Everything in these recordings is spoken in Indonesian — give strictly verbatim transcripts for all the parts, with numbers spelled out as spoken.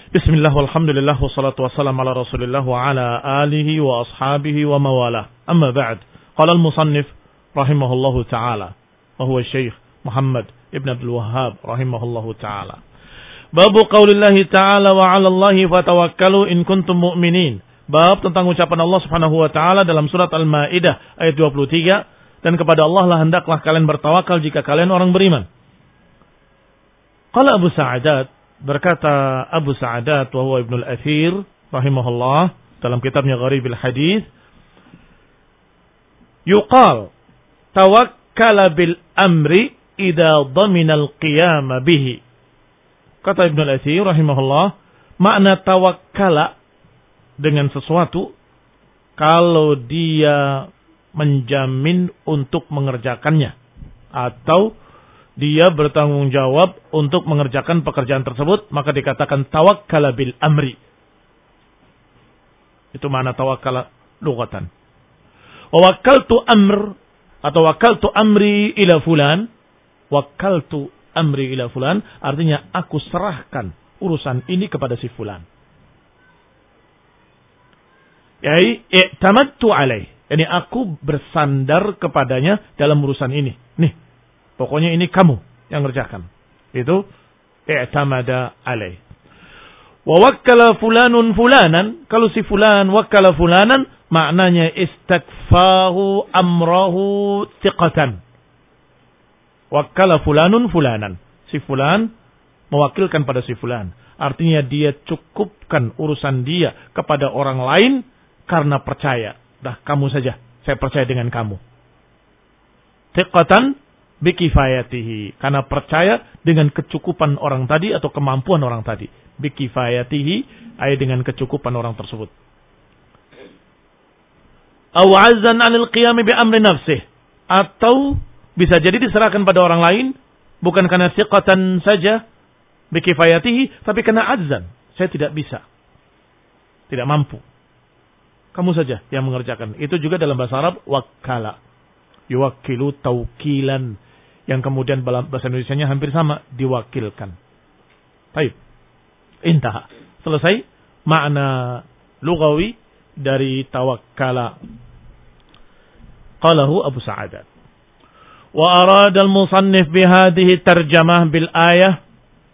Bismillah walhamdulillah wassalatu wassalamu ala Rasulillah wa ala alihi wa ashabihi wa mawalah. Amma ba'd. Qala al-musannif rahimahullahu ta'ala wa huwa Syekh Muhammad ibn Abdul Wahhab rahimahullahu ta'ala. Babu qaulillahi ta'ala wa 'ala Allahi fatawakkalu in kuntum mu'minin. Bab tentang ucapan Allah Subhanahu wa taala dalam surat Al-Maidah ayat dua puluh tiga, dan kepada Allah lah hendaklah kalian bertawakal jika kalian orang beriman. Qala Abu Sa'adat, berkata Abu Sa'adat wa huwa Ibnu al-Athir rahimahullah dalam kitabnya Gharibil Hadits, yuqal tawakkala bil amri idza dhamina al-qiyam bihi. Kata Ibnu al-Athir rahimahullah, makna tawakkala dengan sesuatu kalau dia menjamin untuk mengerjakannya atau dia bertanggung jawab untuk mengerjakan pekerjaan tersebut, maka dikatakan tawakkala bil amri. Itu makna tawakkala lughatan. Wa wakkaltu amr atau wakkaltu amri ila fulan. Wakkaltu amri ila fulan artinya aku serahkan urusan ini kepada si fulan. Yai i'tamadtu alaih. Yani aku bersandar kepadanya dalam urusan ini. Nih, pokoknya ini kamu yang ngerjakan. Itu i'tamada alaih. Wa wakkala fulanun fulanan. Kalau si fulan wakkala fulanan, maknanya istakfahu amrahu thiqatan. Wakkala fulanun fulanan. Si fulan mewakilkan pada si fulan. Artinya dia cukupkan urusan dia kepada orang lain karena percaya. Dah kamu saja, saya percaya dengan kamu. Thiqatan bikifayatihi, karena percaya dengan kecukupan orang tadi atau kemampuan orang tadi. Bikifayatihi, ay dengan kecukupan orang tersebut. Aw azzan 'anil qiyam bi amri nafsih, atau bisa jadi diserahkan pada orang lain bukan karena thiqatan saja bikifayatihi, tapi karena azzan, saya tidak bisa. Tidak mampu. Kamu saja yang mengerjakan. Itu juga dalam bahasa Arab wakkala. Yuwakkilu taukilan, yang kemudian bahasa Indonesianya hampir sama, diwakilkan. Baik. Intah. Selesai makna lugawi dari tawakkala. Qalahu Abu Sa'adat. Wa arada al-musannif bihadhihi tarjamah bil ayah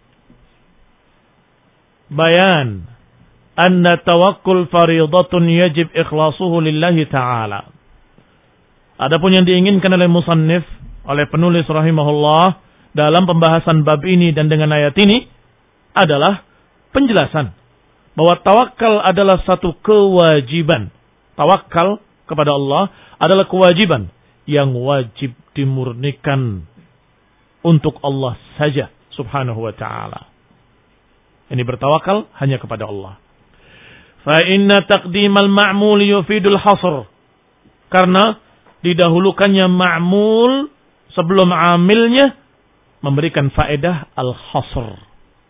bayan anna tawakkul fariidatun yajib ikhlasuhu lillahi ta'ala. Adapun yang diinginkan oleh musannif, oleh penulis rahimahullah dalam pembahasan bab ini dan dengan ayat ini adalah penjelasan bahwa tawakal adalah satu kewajiban. Tawakal kepada Allah adalah kewajiban yang wajib dimurnikan untuk Allah saja subhanahu wa ta'ala. Ini bertawakal hanya kepada Allah. Fa inna taqdimal ma'mul yufidul hasr. Karena didahulukannya ma'mul sebelum amilnya memberikan faedah al-hasr.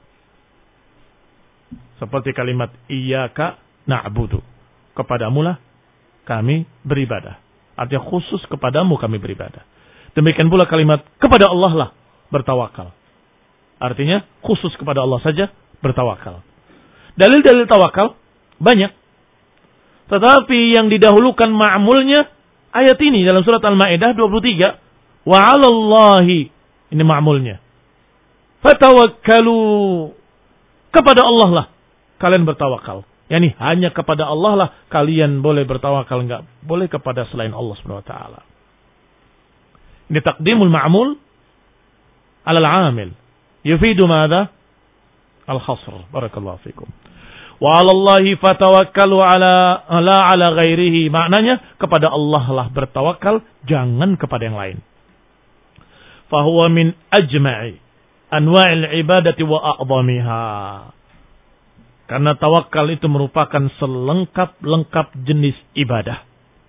Seperti kalimat iyyaka na'budu. Kepadamulah kami beribadah. Artinya khusus kepadamu kami beribadah. Demikian pula kalimat kepada Allah lah bertawakal. Artinya khusus kepada Allah saja bertawakal. Dalil-dalil tawakal banyak. Tetapi yang didahulukan ma'mulnya ayat ini dalam surat Al-Maidah dua puluh tiga. Wa 'ala Allahi, ini ma'mulnya. Fatawakkalu, kepada Allah lah kalian bertawakal. Yani hanya kepada Allah lah kalian boleh bertawakal, enggak boleh kepada selain Allah Subhanahu wa taala. Ini taqdimul ma'mul 'ala al-'amil. Yufidu madza? Al-hasr. Barakallahu fikum. Wa 'ala Allahi fatawakkalu 'ala la 'ala ghairihi. Maknanya kepada Allah lah bertawakal, jangan kepada yang lain. Fa huwa min ajma'i anwa'il ibadati wa a'dhamiha. Karena tawakal itu merupakan selengkap-lengkap jenis ibadah.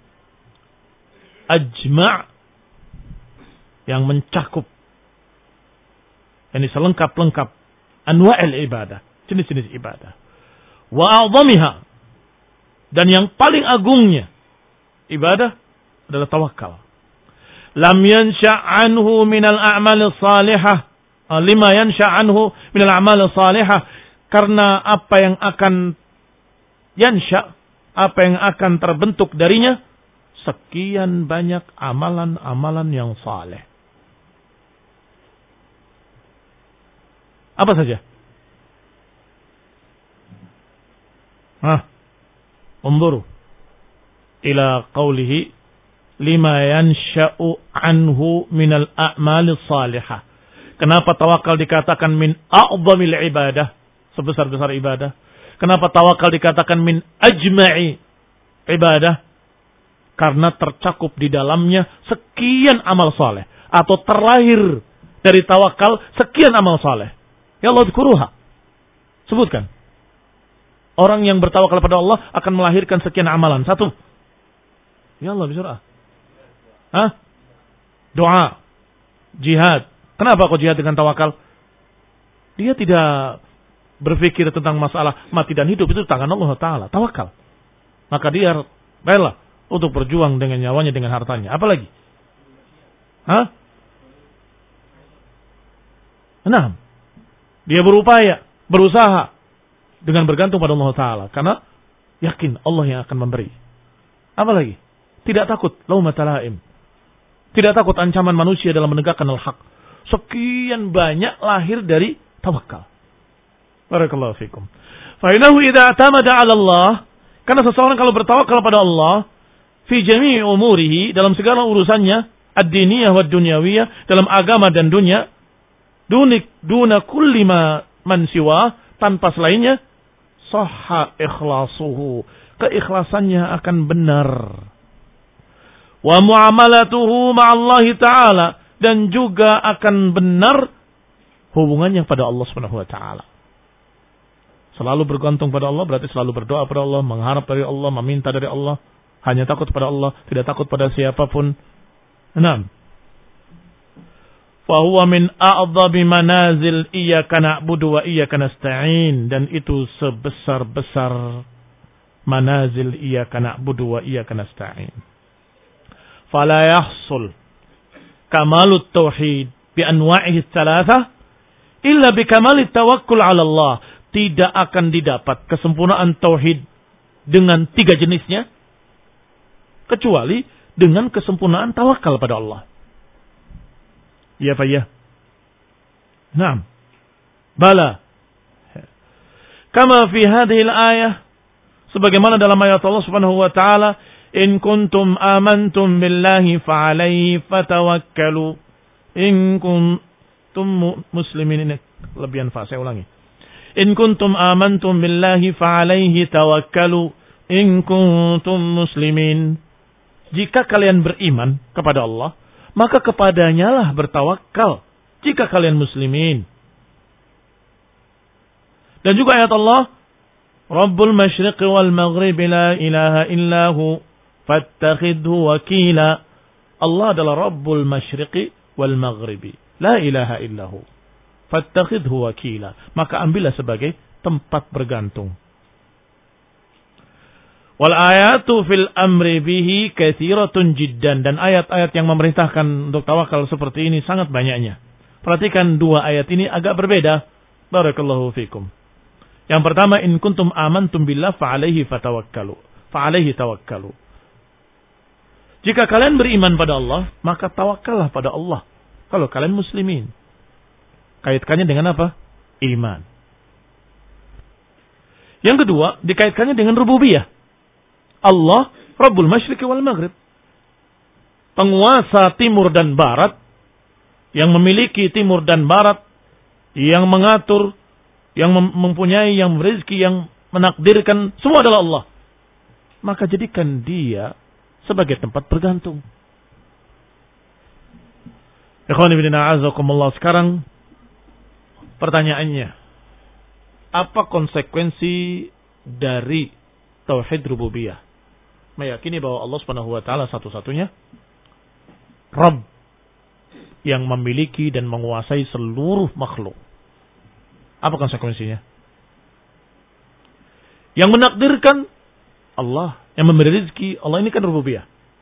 Ajma' yang mencakup. Ini selengkap-lengkap anwa'il ibadah, jenis-jenis ibadah. Wa a'dhamiha, dan yang paling agungnya ibadah adalah tawakal. Lam yansha' anhu minal a'mal salihah, lima yansha' anhu minal a'mal salihah, Karena apa yang akan yansya, apa yang akan terbentuk darinya, sekian banyak amalan-amalan yang saleh. Apa saja? Hah? Unzuru ila qawlihi lima yansha'u anhu minal a'malis salihah. Kenapa tawakal dikatakan min a'zamil ibadah, sebesar-besar ibadah? Kenapa tawakal dikatakan min ajma'i ibadah? Karena tercakup di dalamnya sekian amal saleh, atau terlahir dari tawakal sekian amal saleh. Ya Allah dzkuruha. Sebutkan. Orang yang bertawakal pada Allah akan melahirkan sekian amalan. Satu. Ya Allah bisurah. Hah? Doa. Jihad. Kenapa kok jihad dengan tawakal? Dia tidak berpikir tentang masalah mati dan hidup. Itu tangan Allah Ta'ala. Tawakal. Maka dia rela untuk berjuang dengan nyawanya, dengan hartanya. Apalagi? Hah? Enam. Dia berupaya, berusaha dengan bergantung pada Allah Ta'ala. Karena yakin Allah yang akan memberi. Apalagi? Tidak takut laumata laim. Tidak takut ancaman manusia dalam menegakkan al-haq. Sekian banyak lahir dari tawakal. Barakallahu fikum. Fa innahu idza atamada 'ala Allah, karena seseorang kalau bertawakal pada Allah fi jami'i umurihi, dalam segala urusannya, ad-diniyah wa dunyawiyah, dalam agama dan dunia, dunik duna kulli ma man siwa, tanpa selainnya, sahha ikhlasuhu, keikhlasannya akan benar. Wa muamalatuhu ma'allahi ta'ala, dan juga akan benar hubungannya pada Allah Subhanahu wa taala. Selalu bergantung pada Allah berarti selalu berdoa pada Allah, mengharap dari Allah, meminta dari Allah, hanya takut pada Allah, tidak takut pada siapapun. Enam. Fa huwa min a'dhabi manazil iyyaka na'budu wa iyyaka nasta'in, dan itu sebesar-besar manazil iyyaka na'budu wa iyyaka nasta'in. Fala yahsul kamalut tauhid bi anwa'ihi tsalatsa illa bi kamalit tawakkul 'ala Allah. Tidak akan didapat kesempurnaan tauhid dengan tiga jenisnya kecuali dengan kesempurnaan tawakal pada Allah. Ya fa ya. Naam. Bala. Kama fi hadhihi al-ayah, sebagaimana dalam ayat Allah Subhanahu wa taala, in kuntum amantum billahi fa alaihi fatawakkalu in kuntum muslimin. Ini lebihan fa, saya ulangi. In kuntum amantum billahi fa alaihi tawakkalu in kuntum muslimin. Jika kalian beriman kepada Allah, maka kepadanya lah bertawakal jika kalian muslimin. Dan juga ayat Allah, Rabbul masyriqi wal maghribi la ilaha illahu fattakhidhu wakila. Allah adalah Rabbul masyriqi wal maghribi la ilaha illahu fattakhidhu wakila. Maka ambillah sebagai tempat bergantung. Wal ayatu fil amri bihi katsiratun jiddan, dan ayat-ayat yang memerintahkan untuk tawakal seperti ini sangat banyaknya. Perhatikan dua ayat ini agak berbeda. Barakallahu fikum. Yang pertama, in kuntum amantum billah fa alaihi fatawakkalu. Fa alaihi tawakkalu. Jika kalian beriman pada Allah, maka tawakallah pada Allah. Kalau kalian muslimin. Kaitkannya dengan apa? Iman. Yang kedua, dikaitkannya dengan rububiyah. Allah Rabbul Masyriqi wal Maghrib, penguasa timur dan barat, yang memiliki timur dan barat, yang mengatur, yang mempunyai, yang rezeki, yang menakdirkan, semua adalah Allah. Maka jadikan dia sebagai tempat bergantung. Ikhwani fillah azakumullah. Sekarang pertanyaannya, apa konsekuensi dari tauhid rububiyah? Meyakini bahwa Allah Subhanahu wa taala satu-satunya Rabb yang memiliki dan menguasai seluruh makhluk. Apa konsekuensinya? Yang menakdirkan Allah, yang memberi rezeki Allah, ini kan rububiyah.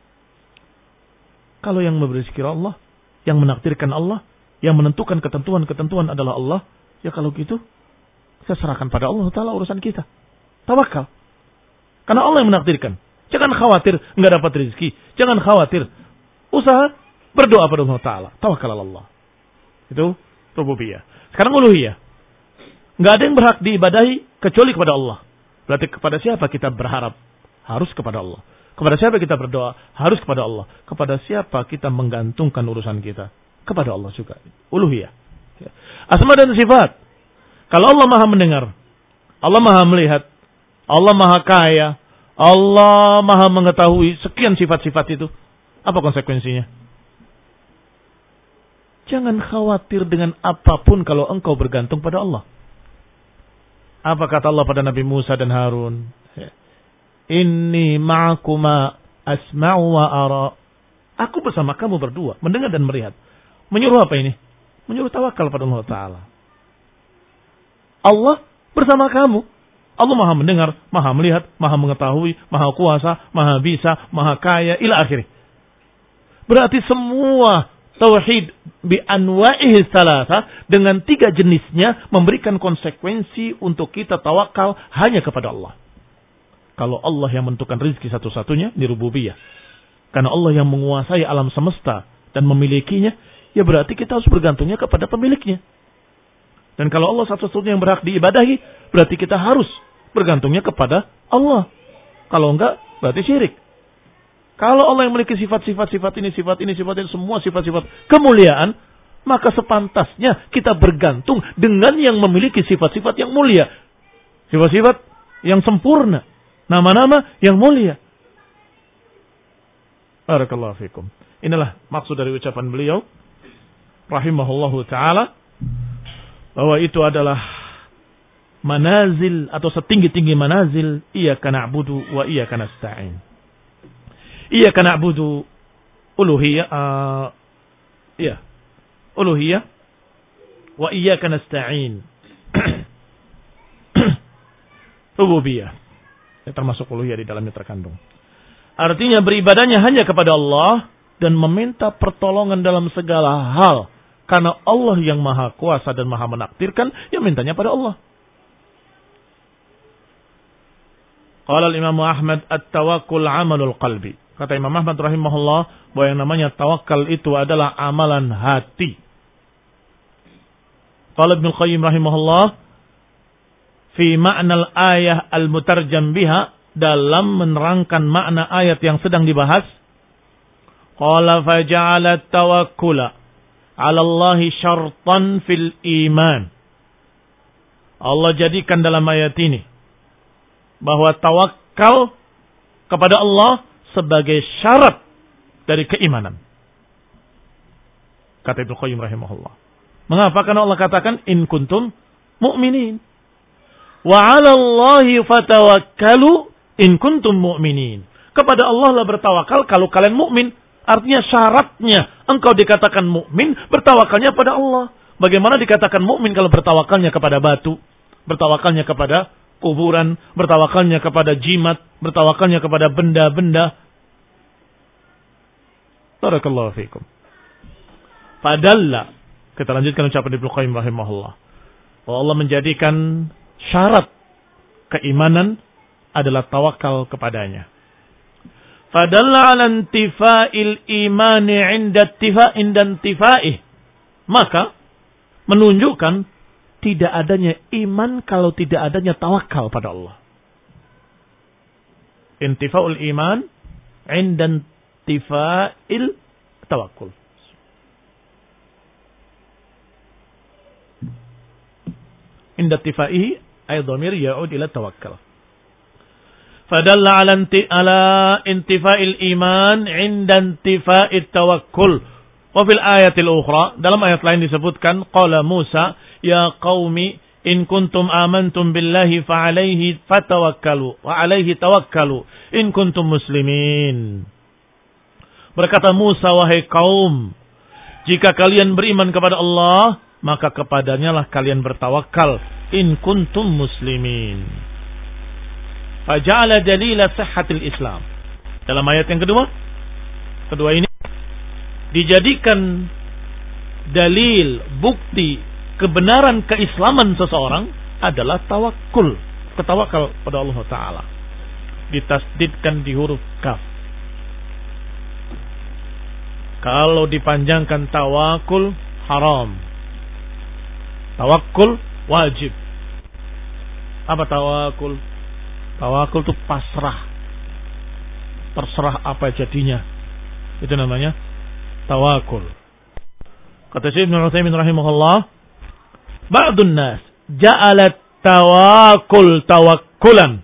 Kalau yang memberi rezeki Allah, yang menakdirkan Allah, yang menentukan ketentuan-ketentuan adalah Allah, ya kalau gitu Kita serahkan pada Allah Ta'ala urusan kita. Tawakal. Karena Allah yang menakdirkan. Jangan khawatir nggak dapat rezeki. Jangan khawatir. Usaha berdoa pada Allah Ta'ala. Tawakal Allah. Itu rububiyah. Sekarang uluhiyah. Nggak ada yang berhak diibadahi kecuali kepada Allah. Berarti kepada siapa kita berharap? Harus kepada Allah. Kepada siapa kita berdoa? Harus kepada Allah. Kepada siapa kita menggantungkan urusan kita? Kepada Allah juga. Uluhiyah. Asma dan sifat. Kalau Allah maha mendengar. Allah maha melihat. Allah maha kaya. Allah maha mengetahui sekian sifat-sifat itu. Apa konsekuensinya? Jangan khawatir dengan apapun kalau engkau bergantung pada Allah. Apa kata Allah pada Nabi Musa dan Harun? Inni ma'akuma asma'u wa ara. Aku bersama kamu berdua, mendengar dan melihat. Menyuruh apa ini? Menyuruh tawakal pada Allah Ta'ala. Allah bersama kamu. Allah maha mendengar, maha melihat, maha mengetahui, maha kuasa, maha bisa, maha kaya, ila akhirih. Berarti semua tauhid bi anwa'ihi salasa dengan tiga jenisnya memberikan konsekuensi untuk kita tawakal hanya kepada Allah. Kalau Allah yang menentukan rezeki satu-satunya di rububiyah. Karena Allah yang menguasai alam semesta dan memilikinya, ya berarti kita harus bergantungnya kepada pemiliknya. Dan kalau Allah satu-satunya yang berhak diibadahi, berarti kita harus bergantungnya kepada Allah. Kalau enggak, berarti syirik. Kalau Allah yang memiliki sifat-sifat, sifat ini, sifat ini, sifat ini, semua sifat-sifat kemuliaan, maka sepantasnya kita bergantung dengan yang memiliki sifat-sifat yang mulia. Sifat-sifat yang sempurna. Nama-nama yang mulia. Barakallahu fikum. Inilah maksud dari ucapan beliau. Rahimahullahu ta'ala. Bahwa itu adalah manazil atau setinggi-tinggi manazil. Iyyaka na'budu wa iyyaka nasta'in. Iyyaka na'budu uluhiyah. Uh, iya. Uluhiyah. Wa iyyaka nasta'in. Rububiyah. Termasuk uluhiyah di dalamnya terkandung. Artinya beribadahnya hanya kepada Allah dan meminta pertolongan dalam segala hal. Karena Allah yang maha kuasa dan maha menakdirkan, yang mintanya pada Allah. Qala al-Imam Ahmad at-tawakkul amalul qalbi. Kata Imam Ahmad rahimahullah bahwa yang namanya tawakal itu adalah amalan hati. Qala Ibnu Qayyim rahimahullah fi ma'nal ayah al-mutarjam biha, dalam menerangkan makna ayat yang sedang dibahas. Qala faja'ala tawakkula 'ala Allah syartan fil iman. Allah jadikan dalam ayat ini bahwa tawakal kepada Allah sebagai syarat dari keimanan. Kata Ibnu Qayyim rahimahullah. Mengapa? Karena Allah katakan in kuntum mu'minin. Wa 'ala Allahi fatawakkalu in kuntum mu'minin. Kepada Allah lah bertawakal kalau kalian mukmin. Artinya syaratnya engkau dikatakan mukmin, bertawakalnya pada Allah. Bagaimana dikatakan mukmin kalau bertawakalnya kepada batu, bertawakalnya kepada kuburan, bertawakalnya kepada jimat, bertawakalnya kepada benda-benda. Barakallahu fiikum. Fadalla. Kita lanjutkan ucapan Ibnu Qayyim rahimahullah. Bahwa Allah menjadikan syarat keimanan adalah tawakal kepadanya. Fadalla ala intifa'il imani 'inda intifa'in dan intifa'ih. Maka menunjukkan tidak adanya iman kalau tidak adanya tawakal pada Allah. Intifa'ul iman 'inda intifa'il tawakkul. Inda intifa'ihi ay dhamir ya'ud ila tawakkal. Fadalla ala ala intifa'il iman 'inda intifa'it tawakkul. Wa fil ayatil ukhra, dalam ayat lain disebutkan qala Musa ya qaumi in kuntum amantum billahi fa alaihi fatawakkalu wa alaihi tawakkalu in kuntum muslimin. Berkata Musa, wahai kaum, jika kalian beriman kepada Allah, maka kepadanya lah kalian bertawakal in kuntum muslimin. Faja'ala dalila sihhatil Islam. Dalam ayat yang kedua, kedua ini dijadikan dalil, bukti kebenaran keislaman seseorang adalah tawakul. Ketawakal pada Allah Ta'ala. Ditasdidkan di huruf kaf. Kalau dipanjangkan tawakul haram. Tawakul wajib. Apa tawakul? Tawakul itu pasrah. Terserah apa jadinya. Itu namanya tawakul. Kata Syekh Ibnu Utsaimin rahimahullah, ba'dun nas ja'alat tawakul tawakkulan.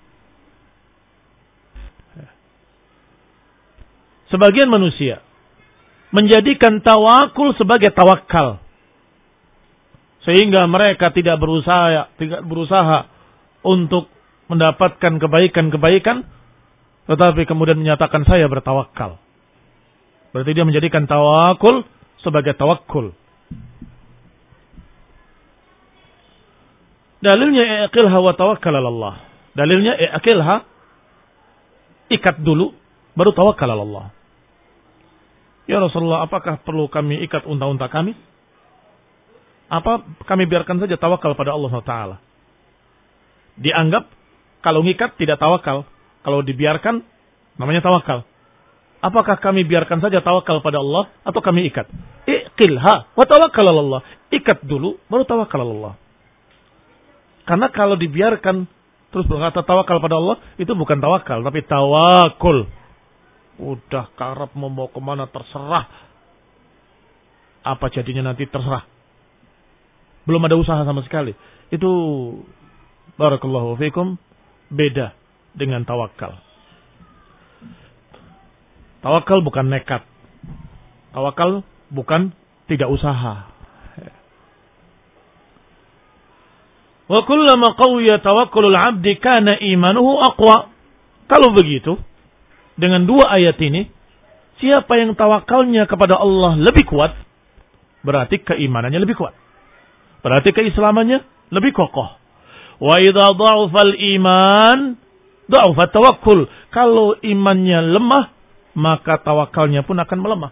Sebagian manusia menjadikan tawakul sebagai tawakal. Sehingga mereka tidak berusaha tidak berusaha untuk mendapatkan kebaikan-kebaikan, tetapi kemudian menyatakan saya bertawakal. Berarti dia menjadikan tawakul sebagai tawakkul. Dalilnya i'qilha wa tawakkal 'ala Allah. Dalilnya i'qilha, ikat dulu baru tawakkal 'ala Allah. Ya Rasulullah, apakah perlu kami ikat unta-unta kami? Apa kami biarkan saja tawakal pada Allah Taala? Dianggap kalau ngikat tidak tawakal, kalau dibiarkan namanya tawakal. Apakah kami biarkan saja tawakal pada Allah atau kami ikat? Iqilha wa tawakkal 'ala Allah. Ikat dulu baru tawakal 'ala Allah. Karena kalau dibiarkan terus berkata tawakal pada Allah, itu bukan tawakal tapi tawakul. Udah karep mau bawa kemana terserah. Apa jadinya nanti terserah. Belum ada usaha sama sekali. Itu barakallahu fikum beda dengan tawakal. Tawakal bukan nekat. Tawakal bukan tidak usaha. Wa kullama qawiya tawakkulul 'abdi kana imanuhu aqwa. Kalau begitu, dengan dua ayat ini, siapa yang tawakalnya kepada Allah lebih kuat, berarti keimanannya lebih kuat. Berarti keislamannya lebih kokoh. Wa idza dha'afal iman, dha'afa tawakkul. Kalau imannya lemah, maka tawakalnya pun akan melemah.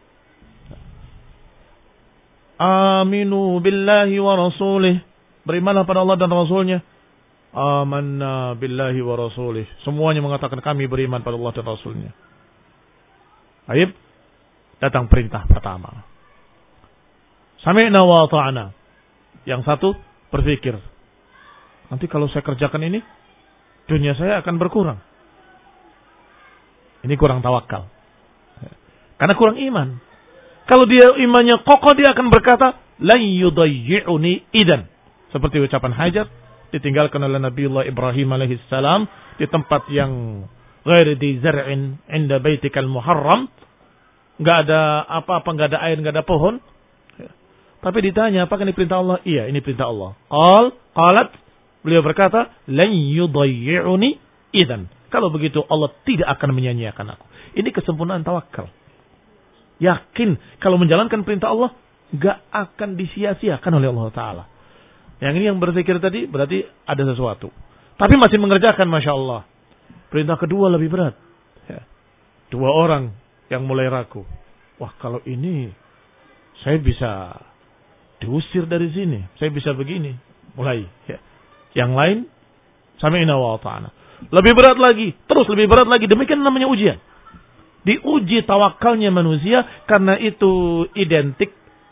Aminu billahi wa rasulih. Berimanlah pada Allah dan Rasulnya. Amanna billahi wa rasulih. Semuanya mengatakan kami beriman pada Allah dan Rasulnya. Aib, datang perintah pertama. Sami'na wa ta'ana. Yang satu berpikir, nanti kalau saya kerjakan ini, dunia saya akan berkurang. Ini kurang tawakal. Karena kurang iman. Kalau dia imannya kokoh, dia akan berkata, lan yudayyi'uni idan. Seperti ucapan Hajar, ditinggalkan oleh Nabiullah Ibrahim alaihissalam di tempat yang ghairi di zar'in inda baitikal muharram. Enggak ada apa-apa, enggak ada air, enggak ada pohon. Tapi ditanya, apakah ini perintah Allah? Iya, ini perintah Allah. Qal, qalat, beliau berkata, lan yudayyi'uni idan. Kalau begitu Allah tidak akan menyia-nyiakan aku. Ini kesempurnaan tawakal. Yakin kalau menjalankan perintah Allah enggak akan disia-siakan oleh Allah Ta'ala. Yang ini yang berpikir tadi berarti ada sesuatu. Tapi masih mengerjakan, Masya Allah. Perintah kedua lebih berat. Ya. Dua orang yang mulai ragu. Wah, kalau ini saya bisa diusir dari sini. Saya bisa begini. Mulai. Ya. Yang lain, sami'na wa ata'na. Lebih berat lagi. Terus lebih berat lagi. Demikian namanya ujian. Diuji tawakalnya manusia karena itu identik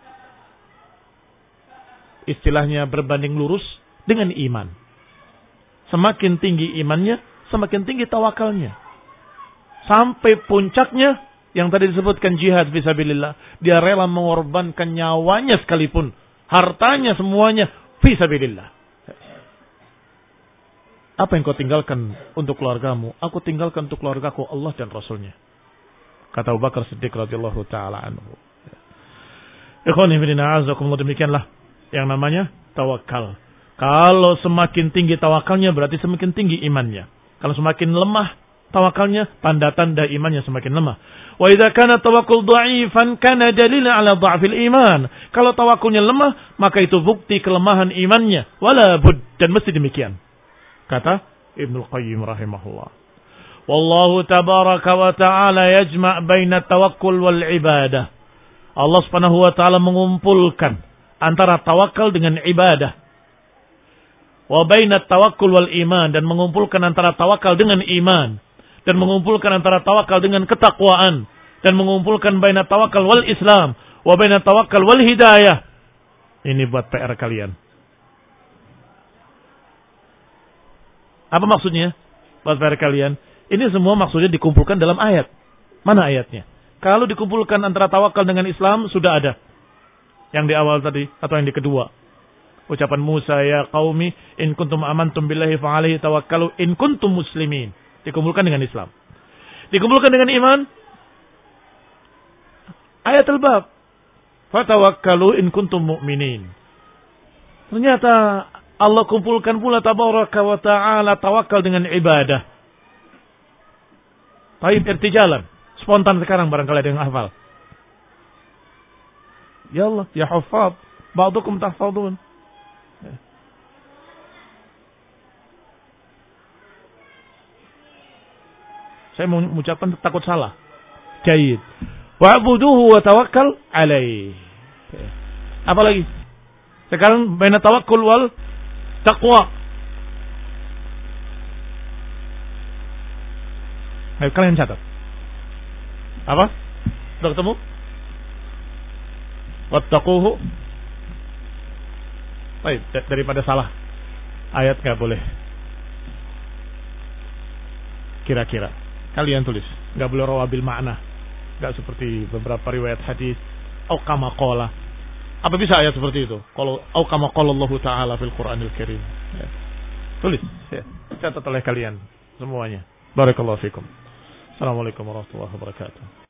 istilahnya berbanding lurus dengan iman. Semakin tinggi imannya, semakin tinggi tawakalnya. Sampai puncaknya yang tadi disebutkan jihad fisabilillah, dia rela mengorbankan nyawanya sekalipun, hartanya semuanya fisabilillah. Apa yang kau tinggalkan untuk keluargamu? Aku tinggalkan untuk keluargaku Allah dan Rasulnya. Kata Abu Bakar Siddiq radhiyallahu taala anhu. Ikhwani fillah, azakumullah, demikianlah yang namanya tawakal. Kalau semakin tinggi tawakalnya berarti semakin tinggi imannya. Kalau semakin lemah tawakalnya, tanda-tanda imannya semakin lemah. Wa idza kana tawakkul dha'ifan kana dalilan 'ala dha'fil iman. Kalau tawakulnya lemah, maka itu bukti kelemahan imannya. Wala bud, dan mesti demikian. Kata Ibnu Qayyim rahimahullah. Wallahu tabaraka wa ta'ala yajma' baina tawakkul wal ibadah. Allah Subhanahu wa taala mengumpulkan antara tawakal dengan ibadah. wa bainat tawakkul wal iman, dan mengumpulkan antara tawakal dengan iman, dan mengumpulkan antara tawakal dengan ketakwaan, dan mengumpulkan bainat tawakal wal Islam wa bainat tawakal wal hidayah. Ini buat P R kalian. Apa maksudnya? Buat P R kalian. Ini semua maksudnya dikumpulkan dalam ayat. Mana ayatnya? Kalau dikumpulkan antara tawakal dengan Islam sudah ada. Yang di awal tadi atau yang di kedua. Ucapan Musa, ya qaumi in kuntum amantum billahi fa'alaihi tawakkalu in kuntum muslimin. Dikumpulkan dengan Islam. Dikumpulkan dengan iman. Ayat al-bab. Fatawakkalu in kuntum mu'minin. Ternyata Allah kumpulkan pula tabaraka wa ta'ala tawakal dengan ibadah. Taib irtijalan. Spontan sekarang barangkali ada yang hafal. Ya Allah, ya hafad, ba'dukum tahfadun. Saya mau mengucapkan takut salah. Jayyid. Wa'buduhu wa tawakkal alaih. Apa lagi? Sekarang baina tawakkul wal taqwa. Ayo kalian catat. Apa? Sudah ketemu? Wattaquhu. Baik, daripada salah. Ayat enggak boleh. Kira-kira kalian tulis, enggak boleh rawabil makna. Enggak seperti beberapa riwayat hadis au kama qala. Apa bisa ayat seperti itu? Kalau au kama qala Allah Ta'ala fil Qur'anil Karim. Ya. Tulis, ya. Catat oleh kalian semuanya. Barakallahu fikum. Assalamualaikum warahmatullahi wabarakatuh.